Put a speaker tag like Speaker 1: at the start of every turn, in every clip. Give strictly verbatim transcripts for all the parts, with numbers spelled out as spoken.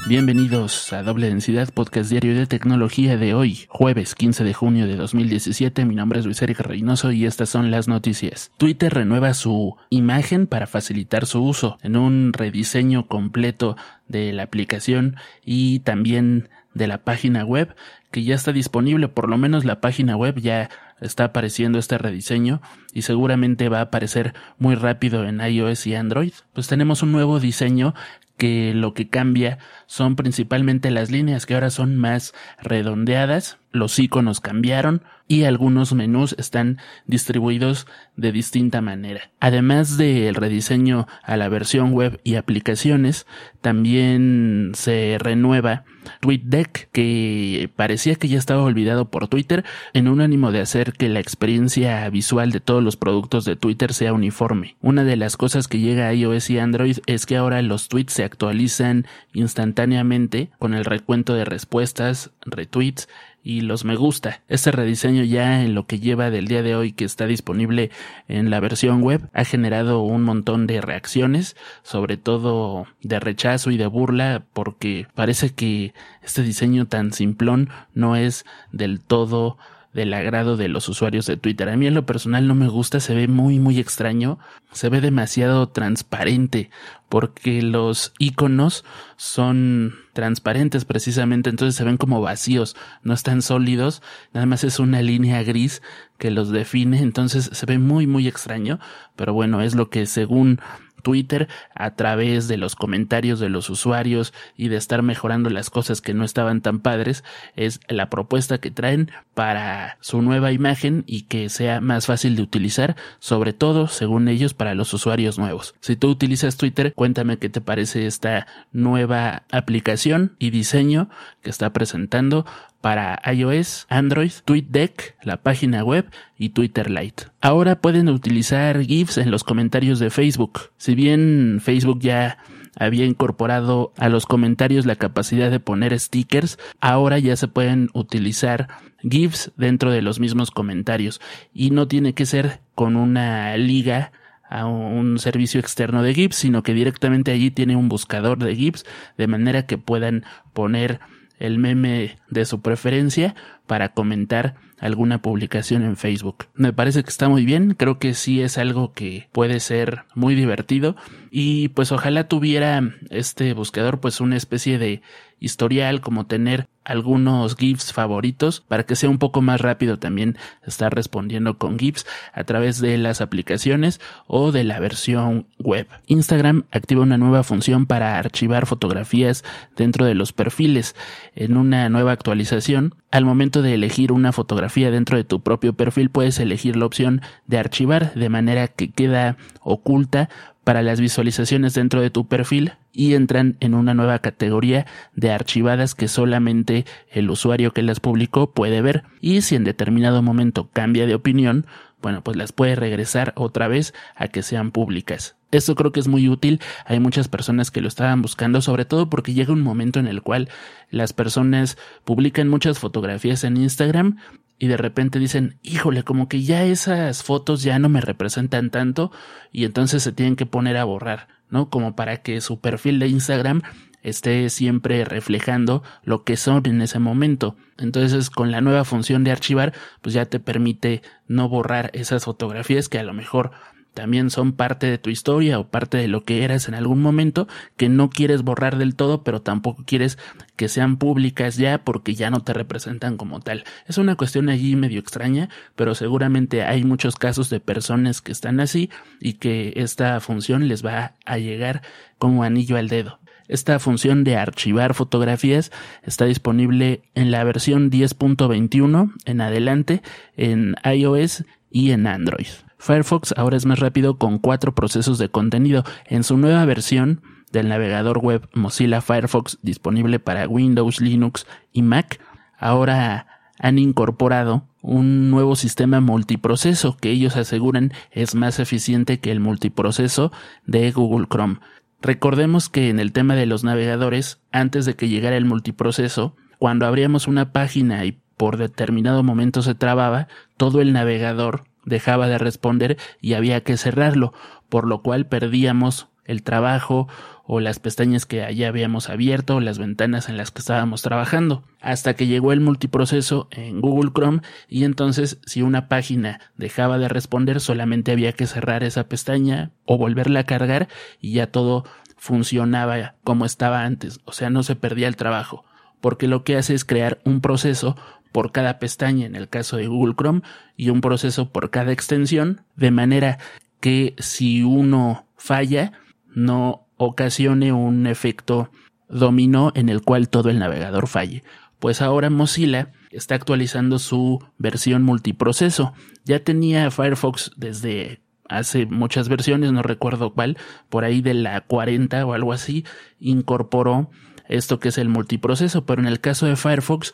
Speaker 1: Bienvenidos a Doble Densidad, podcast diario de tecnología de hoy, jueves quince de junio de dos mil diecisiete. Mi nombre es Luis Eric Reynoso y estas son las noticias. Twitter renueva su imagen para facilitar su uso en un rediseño completo de la aplicación y también de la página web, que ya está disponible. Por lo menos la página web ya está apareciendo este rediseño y seguramente va a aparecer muy rápido en iOS y Android. Pues tenemos un nuevo diseño que lo que cambia son principalmente las líneas, que ahora son más redondeadas, los iconos cambiaron y algunos menús están distribuidos de distinta manera. Además del rediseño a la versión web y aplicaciones, también se renueva TweetDeck, que parecía que ya estaba olvidado por Twitter, en un ánimo de hacer que la experiencia visual de todos los productos de Twitter sea uniforme. Una de las cosas que llega a iOS y Android es que ahora los tweets se actualizan instantáneamente con el recuento de respuestas, retweets y los me gusta. Este rediseño, ya en lo que lleva del día de hoy que está disponible en la versión web, ha generado un montón de reacciones, sobre todo de rechazo y de burla, porque parece que este diseño tan simplón no es del todo del agrado de los usuarios de Twitter. A mí en lo personal no me gusta, se ve muy muy extraño, se ve demasiado transparente, porque los iconos son transparentes precisamente, entonces se ven como vacíos, no están sólidos, nada más es una línea gris que los define, entonces se ve muy muy extraño, pero bueno, es lo que según Twitter, a través de los comentarios de los usuarios y de estar mejorando las cosas que no estaban tan padres, es la propuesta que traen para su nueva imagen y que sea más fácil de utilizar, sobre todo, según ellos, para los usuarios nuevos. Si tú utilizas Twitter, cuéntame qué te parece esta nueva aplicación y diseño que está presentando para iOS, Android, TweetDeck, la página web y Twitter Lite. Ahora pueden utilizar GIFs en los comentarios de Facebook. Si bien Facebook ya había incorporado a los comentarios la capacidad de poner stickers, ahora ya se pueden utilizar GIFs dentro de los mismos comentarios y no tiene que ser con una liga a un servicio externo de GIFs, sino que directamente allí tiene un buscador de GIFs, de manera que puedan poner el meme de su preferencia para comentar alguna publicación en Facebook. Me parece que está muy bien, creo que sí es algo que puede ser muy divertido y pues ojalá tuviera este buscador pues una especie de historial, como tener algunos GIFs favoritos para que sea un poco más rápido también estar respondiendo con GIFs a través de las aplicaciones o de la versión web. Instagram activa una nueva función para archivar fotografías dentro de los perfiles. En una nueva actualización, al momento de elegir una fotografía dentro de tu propio perfil, puedes elegir la opción de archivar, de manera que queda oculta para las visualizaciones dentro de tu perfil y entran en una nueva categoría de archivadas que solamente el usuario que las publicó puede ver, y si en determinado momento cambia de opinión, bueno, pues las puede regresar otra vez a que sean públicas. Esto creo que es muy útil, hay muchas personas que lo estaban buscando, sobre todo porque llega un momento en el cual las personas publican muchas fotografías en Instagram y de repente dicen, híjole, como que ya esas fotos ya no me representan tanto, y entonces se tienen que poner a borrar, ¿no? Como para que su perfil de Instagram esté siempre reflejando lo que son en ese momento. Entonces, con la nueva función de archivar, pues ya te permite no borrar esas fotografías que a lo mejor también son parte de tu historia o parte de lo que eras en algún momento, que no quieres borrar del todo, pero tampoco quieres que sean públicas ya porque ya no te representan como tal. Es una cuestión allí medio extraña, pero seguramente hay muchos casos de personas que están así y que esta función les va a llegar como anillo al dedo. Esta función de archivar fotografías está disponible en la versión diez punto veintiuno en adelante en iOS y en Android. Firefox ahora es más rápido con cuatro procesos de contenido. En su nueva versión del navegador web Mozilla Firefox, disponible para Windows, Linux y Mac, ahora han incorporado un nuevo sistema multiproceso que ellos aseguran es más eficiente que el multiproceso de Google Chrome. Recordemos que en el tema de los navegadores, antes de que llegara el multiproceso, cuando abríamos una página y por determinado momento se trababa, todo el navegador dejaba de responder y había que cerrarlo, por lo cual perdíamos el trabajo o las pestañas que allá habíamos abierto o las ventanas en las que estábamos trabajando, hasta que llegó el multiproceso en Google Chrome y entonces si una página dejaba de responder solamente había que cerrar esa pestaña o volverla a cargar y ya todo funcionaba como estaba antes, o sea, no se perdía el trabajo, porque lo que hace es crear un proceso por cada pestaña en el caso de Google Chrome y un proceso por cada extensión, de manera que si uno falla no ocasione un efecto dominó en el cual todo el navegador falle. Pues ahora Mozilla está actualizando su versión multiproceso. Ya tenía Firefox desde hace muchas versiones, no recuerdo cuál, por ahí de la cuarenta o algo así, incorporó esto que es el multiproceso, pero en el caso de Firefox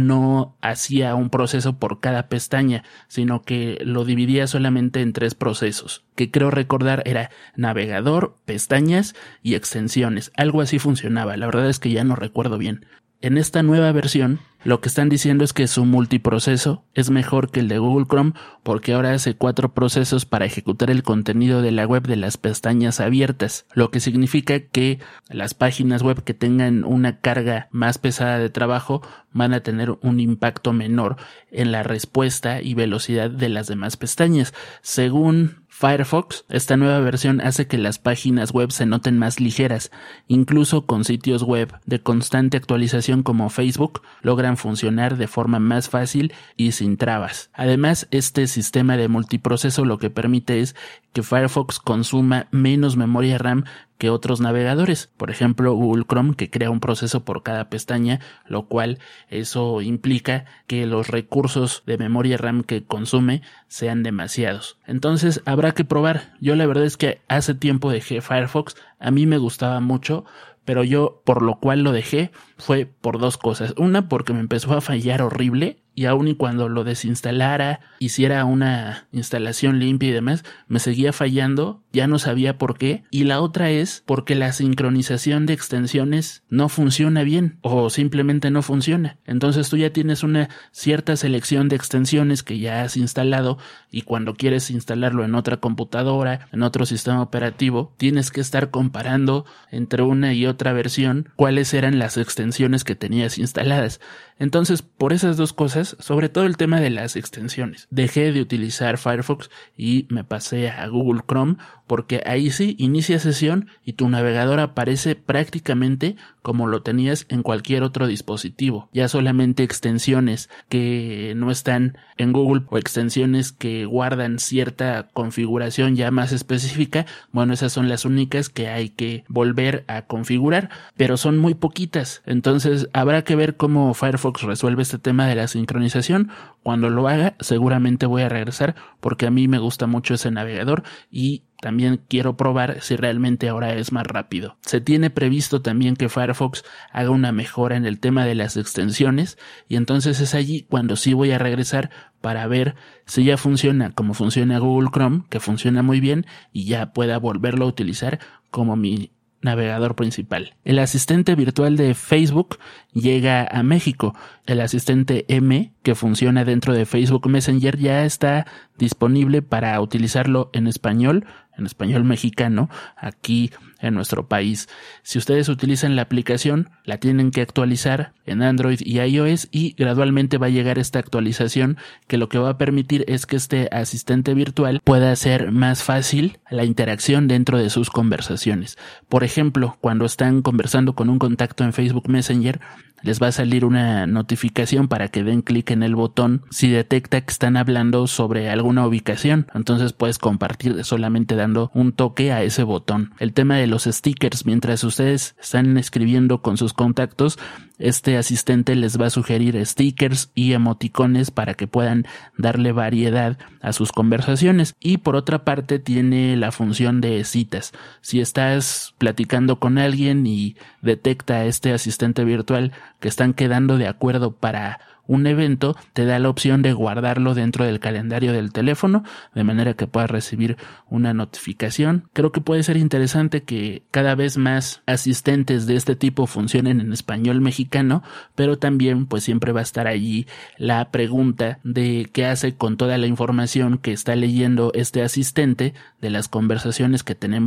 Speaker 1: no hacía un proceso por cada pestaña, sino que lo dividía solamente en tres procesos, que creo recordar era navegador, pestañas y extensiones. Algo así funcionaba, la verdad es que ya no recuerdo bien. En esta nueva versión, lo que están diciendo es que su multiproceso es mejor que el de Google Chrome porque ahora hace cuatro procesos para ejecutar el contenido de la web de las pestañas abiertas, lo que significa que las páginas web que tengan una carga más pesada de trabajo van a tener un impacto menor en la respuesta y velocidad de las demás pestañas. Según Firefox, esta nueva versión hace que las páginas web se noten más ligeras, incluso con sitios web de constante actualización como Facebook logran funcionar de forma más fácil y sin trabas. Además, este sistema de multiproceso lo que permite es que Firefox consuma menos memoria RAM que otros navegadores, por ejemplo Google Chrome, que crea un proceso por cada pestaña, lo cual eso implica que los recursos de memoria RAM que consume sean demasiados. Entonces habrá que probar. Yo la verdad es que hace tiempo dejé Firefox, a mí me gustaba mucho, pero yo por lo cual lo dejé fue por dos cosas. Una, porque me empezó a fallar horrible y aun y cuando lo desinstalara, hiciera una instalación limpia y demás, me seguía fallando, ya no sabía por qué. Y la otra es porque la sincronización de extensiones no funciona bien o simplemente no funciona. Entonces tú ya tienes una cierta selección de extensiones que ya has instalado y cuando quieres instalarlo en otra computadora, en otro sistema operativo, tienes que estar comparando entre una y otra versión cuáles eran las extensiones que tenías instaladas. Entonces, por esas dos cosas, sobre todo el tema de las extensiones, dejé de utilizar Firefox y me pasé a Google Chrome porque ahí sí inicia sesión y tu navegador aparece prácticamente como lo tenías en cualquier otro dispositivo. Ya solamente extensiones que no están en Google o extensiones que guardan cierta configuración ya más específica, bueno, esas son las únicas que hay que volver a configurar, pero son muy poquitas. Entonces habrá que ver cómo Firefox resuelve este tema de la sincronización. Cuando lo haga, seguramente voy a regresar porque a mí me gusta mucho ese navegador y también quiero probar si realmente ahora es más rápido. Se tiene previsto también que Firefox haga una mejora en el tema de las extensiones y entonces es allí cuando sí voy a regresar para ver si ya funciona como funciona Google Chrome, que funciona muy bien y ya pueda volverlo a utilizar como mi navegador principal. El asistente virtual de Facebook llega a México. El asistente M, que funciona dentro de Facebook Messenger, ya está disponible para utilizarlo en español, en español mexicano, aquí en nuestro país. Si ustedes utilizan la aplicación, la tienen que actualizar en Android y iOS y gradualmente va a llegar esta actualización que lo que va a permitir es que este asistente virtual pueda hacer más fácil la interacción dentro de sus conversaciones. Por ejemplo, cuando están conversando con un contacto en Facebook Messenger, les va a salir una notificación para que den clic en el botón si detecta que están hablando sobre alguna ubicación. Entonces puedes compartir solamente dando un toque a ese botón. El tema de los stickers, mientras ustedes están escribiendo con sus contactos, este asistente les va a sugerir stickers y emoticones para que puedan darle variedad a sus conversaciones. Y por otra parte tiene la función de citas. Si estás platicando con alguien y detecta este asistente virtual que están quedando de acuerdo para un evento, te da la opción de guardarlo dentro del calendario del teléfono, de manera que puedas recibir una notificación. Creo que puede ser interesante que cada vez más asistentes de este tipo funcionen en español mexicano, pero también pues siempre va a estar allí la pregunta de qué hace con toda la información que está leyendo este asistente de las conversaciones que tenemos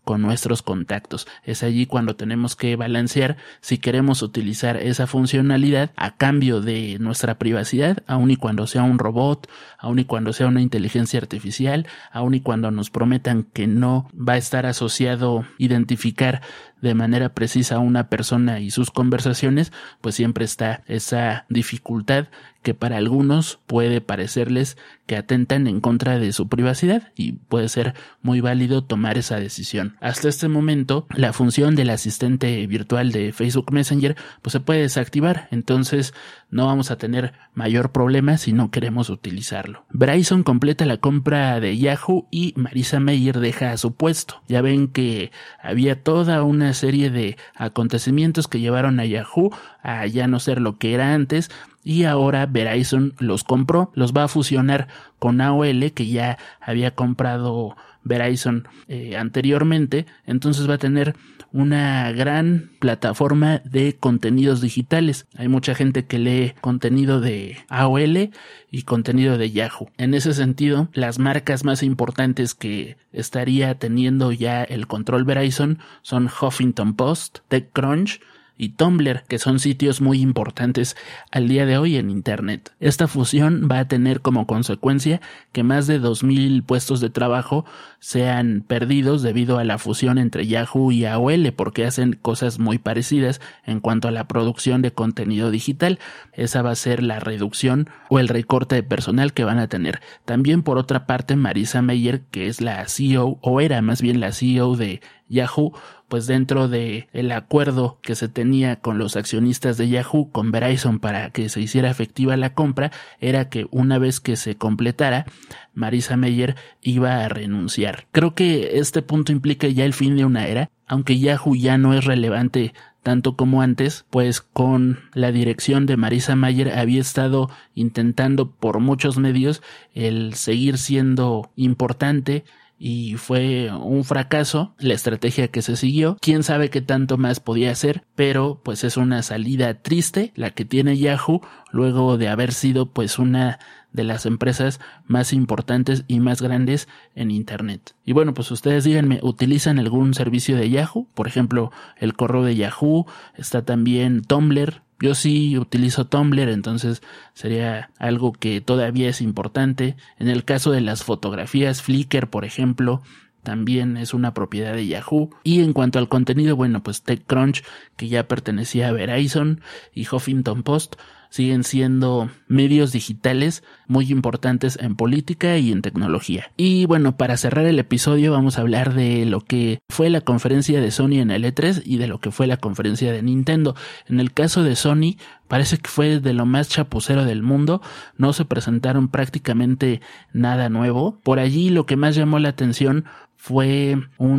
Speaker 1: con nuestros contactos. Es allí cuando tenemos que balancear si queremos utilizar esa funcionalidad a cambio de nuestra privacidad, aun y cuando sea un robot, aun y cuando sea una inteligencia artificial, aun y cuando nos prometan que no va a estar asociado identificar de manera precisa a una persona y sus conversaciones, pues siempre está esa dificultad que para algunos puede parecerles que atentan en contra de su privacidad y puede ser muy válido tomar esa decisión. Hasta este momento, la función del asistente virtual de Facebook Messenger pues se puede desactivar, entonces no vamos a tener mayor problema si no queremos utilizarlo. Verizon completa la compra de Yahoo y Marissa Mayer deja su puesto. Ya ven que había toda una serie de acontecimientos que llevaron a Yahoo a ya no ser lo que era antes, y ahora Verizon los compró, los va a fusionar con A O L, que ya había comprado Verizon eh, anteriormente, entonces va a tener una gran plataforma de contenidos digitales. Hay mucha gente que lee contenido de A O L y contenido de Yahoo. En ese sentido, las marcas más importantes que estaría teniendo ya el control Verizon son Huffington Post, TechCrunch y Tumblr, que son sitios muy importantes al día de hoy en Internet. Esta fusión va a tener como consecuencia que más de dos mil puestos de trabajo sean perdidos debido a la fusión entre Yahoo y A O L, porque hacen cosas muy parecidas en cuanto a la producción de contenido digital. Esa va a ser la reducción o el recorte de personal que van a tener. También, por otra parte, Marissa Mayer, que es la C E O, o era más bien la C E O de Yahoo, pues dentro de el acuerdo que se tenía con los accionistas de Yahoo, con Verizon, para que se hiciera efectiva la compra, era que una vez que se completara, Marissa Mayer iba a renunciar. Creo que este punto implica ya el fin de una era, aunque Yahoo ya no es relevante tanto como antes, pues con la dirección de Marissa Mayer había estado intentando por muchos medios el seguir siendo importante, y fue un fracaso la estrategia que se siguió. Quién sabe qué tanto más podía hacer, pero pues es una salida triste la que tiene Yahoo luego de haber sido pues una de las empresas más importantes y más grandes en Internet. Y bueno, pues ustedes díganme, ¿utilizan algún servicio de Yahoo? Por ejemplo, el correo de Yahoo, está también Tumblr. Yo sí utilizo Tumblr, entonces sería algo que todavía es importante. En el caso de las fotografías, Flickr, por ejemplo, también es una propiedad de Yahoo. Y en cuanto al contenido, bueno, pues TechCrunch, que ya pertenecía a Verizon, y Huffington Post, siguen siendo medios digitales muy importantes en política y en tecnología. Y bueno, para cerrar el episodio vamos a hablar de lo que fue la conferencia de Sony en el E tres y de lo que fue la conferencia de Nintendo. En el caso de Sony, parece que fue de lo más chapucero del mundo, no se presentaron prácticamente nada nuevo. Por allí lo que más llamó la atención fue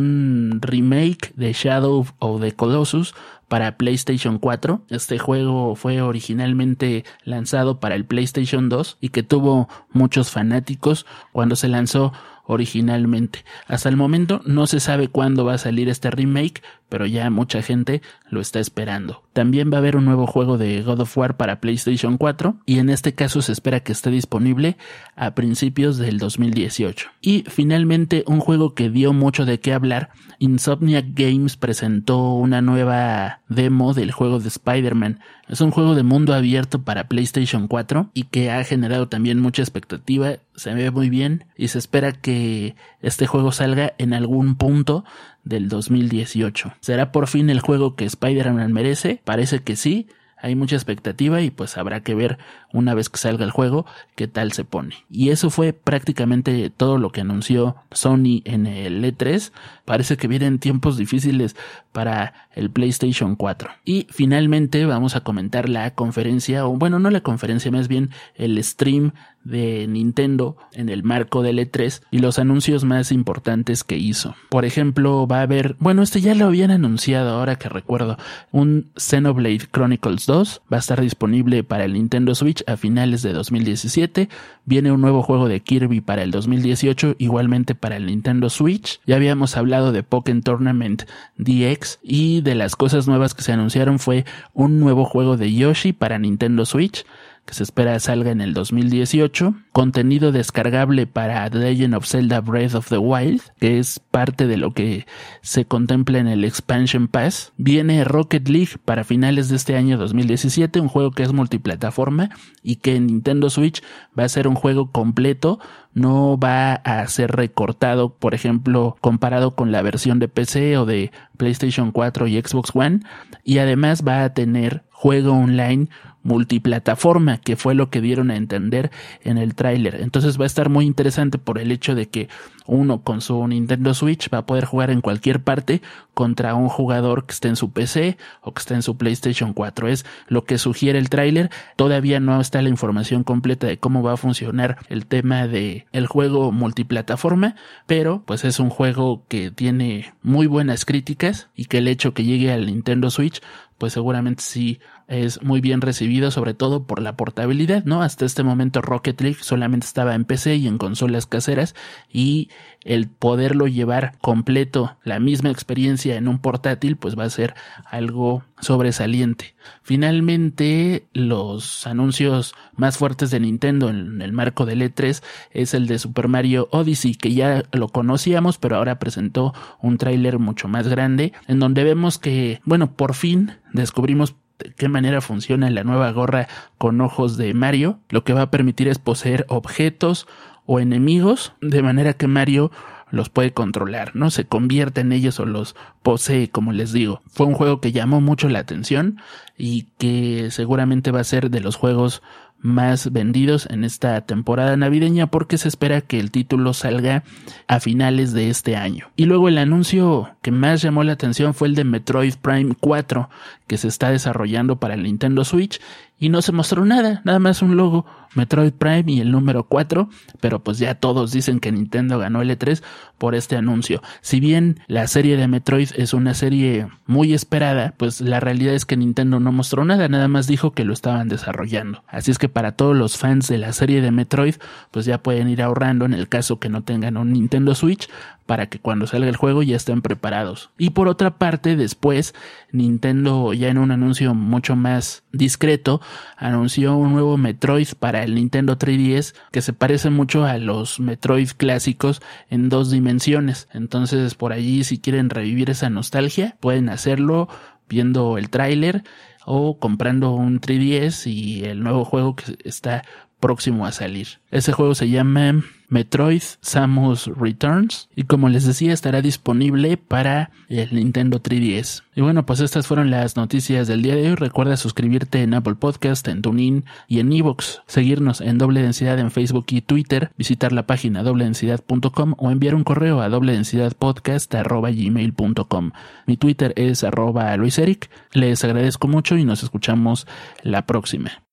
Speaker 1: un remake de Shadow of the Colossus para PlayStation cuatro. Este juego fue originalmente lanzado para el PlayStation dos y que tuvo muchos fanáticos cuando se lanzó originalmente. Hasta el momento no se sabe cuándo va a salir este remake, pero ya mucha gente lo está esperando. También va a haber un nuevo juego de God of War para PlayStation cuatro y en este caso se espera que esté disponible a principios del dos mil dieciocho. Y finalmente un juego que dio mucho de qué hablar, Insomniac Games presentó una nueva demo del juego de Spider-Man. Es un juego de mundo abierto para PlayStation cuatro y que ha generado también mucha expectativa, se ve muy bien y se espera que este juego salga en algún punto del dos mil dieciocho. ¿Será por fin el juego que Spider-Man merece? Parece que sí. Hay mucha expectativa y pues habrá que ver una vez que salga el juego qué tal se pone. Y eso fue prácticamente todo lo que anunció Sony en el E tres. Parece que vienen tiempos difíciles para el PlayStation cuatro. Y finalmente vamos a comentar la conferencia, o bueno, no la conferencia, más bien el stream de Nintendo en el marco del E tres y los anuncios más importantes que hizo. Por ejemplo, va a haber, bueno, este ya lo habían anunciado ahora que recuerdo, un Xenoblade Chronicles dos va a estar disponible para el Nintendo Switch a finales de dos mil diecisiete. Viene un nuevo juego de Kirby para el dos mil dieciocho, igualmente para el Nintendo Switch. Ya habíamos hablado de Pokémon Tournament D X y de las cosas nuevas que se anunciaron fue un nuevo juego de Yoshi para Nintendo Switch. que se espera salga en el dos mil dieciocho, contenido descargable para The Legend of Zelda Breath of the Wild, que es parte de lo que se contempla en el Expansion Pass. Viene Rocket League para finales de este año dos mil diecisiete, un juego que es multiplataforma y que en Nintendo Switch va a ser un juego completo, no va a ser recortado, por ejemplo, comparado con la versión de P C o de PlayStation cuatro y Xbox One, y además va a tener juego online multiplataforma, que fue lo que dieron a entender en el tráiler. Entonces va a estar muy interesante por el hecho de que uno con su Nintendo Switch va a poder jugar en cualquier parte contra un jugador que esté en su P C o que esté en su PlayStation cuatro. Es lo que sugiere el tráiler. Todavía no está la información completa de cómo va a funcionar el tema de el juego multiplataforma, pero pues es un juego que tiene muy buenas críticas y que el hecho que llegue al Nintendo Switch pues seguramente sí es muy bien recibido, sobre todo por la portabilidad, ¿no? Hasta este momento Rocket League solamente estaba en P C y en consolas caseras, y el poderlo llevar completo, la misma experiencia en un portátil, pues va a ser algo sobresaliente. Finalmente, los anuncios más fuertes de Nintendo en el marco del E tres es el de Super Mario Odyssey, que ya lo conocíamos, pero ahora presentó un tráiler mucho más grande, en donde vemos que, bueno, por fin descubrimos de qué manera funciona la nueva gorra con ojos de Mario. Lo que va a permitir es poseer objetos o enemigos, de manera que Mario los puede controlar, ¿no? Se convierte en ellos o los posee, como les digo. Fue un juego que llamó mucho la atención y que seguramente va a ser de los juegos más vendidos en esta temporada navideña, porque se espera que el título salga a finales de este año. Y luego el anuncio que más llamó la atención fue el de Metroid Prime cuatro, que se está desarrollando para el Nintendo Switch, y no se mostró nada, nada más un logo, Metroid Prime y el número cuatro, pero pues ya todos dicen que Nintendo ganó el E tres por este anuncio. Si bien la serie de Metroid es una serie muy esperada, pues la realidad es que Nintendo no mostró nada, nada más dijo que lo estaban desarrollando. Así es que para todos los fans de la serie de Metroid, pues ya pueden ir ahorrando en el caso que no tengan un Nintendo Switch, para que cuando salga el juego ya estén preparados. Y por otra parte, después Nintendo, ya en un anuncio mucho más discreto, anunció un nuevo Metroid para el Nintendo tres D S que se parece mucho a los Metroid clásicos en dos dimensiones. Entonces, por allí, si quieren revivir esa nostalgia, pueden hacerlo viendo el tráiler o comprando un tres D S y el nuevo juego que está próximo a salir. Ese juego se llama Metroid Samus Returns y, como les decía, estará disponible para el Nintendo tres D S. Y bueno, pues estas fueron las noticias del día de hoy. Recuerda suscribirte en Apple Podcast, en TuneIn y en iVoox, seguirnos en Doble Densidad en Facebook y Twitter, visitar la página doble densidad punto com o enviar un correo a doble densidad podcast arroba gmail punto com. Mi Twitter es arroba luiseric. Les agradezco mucho y nos escuchamos la próxima.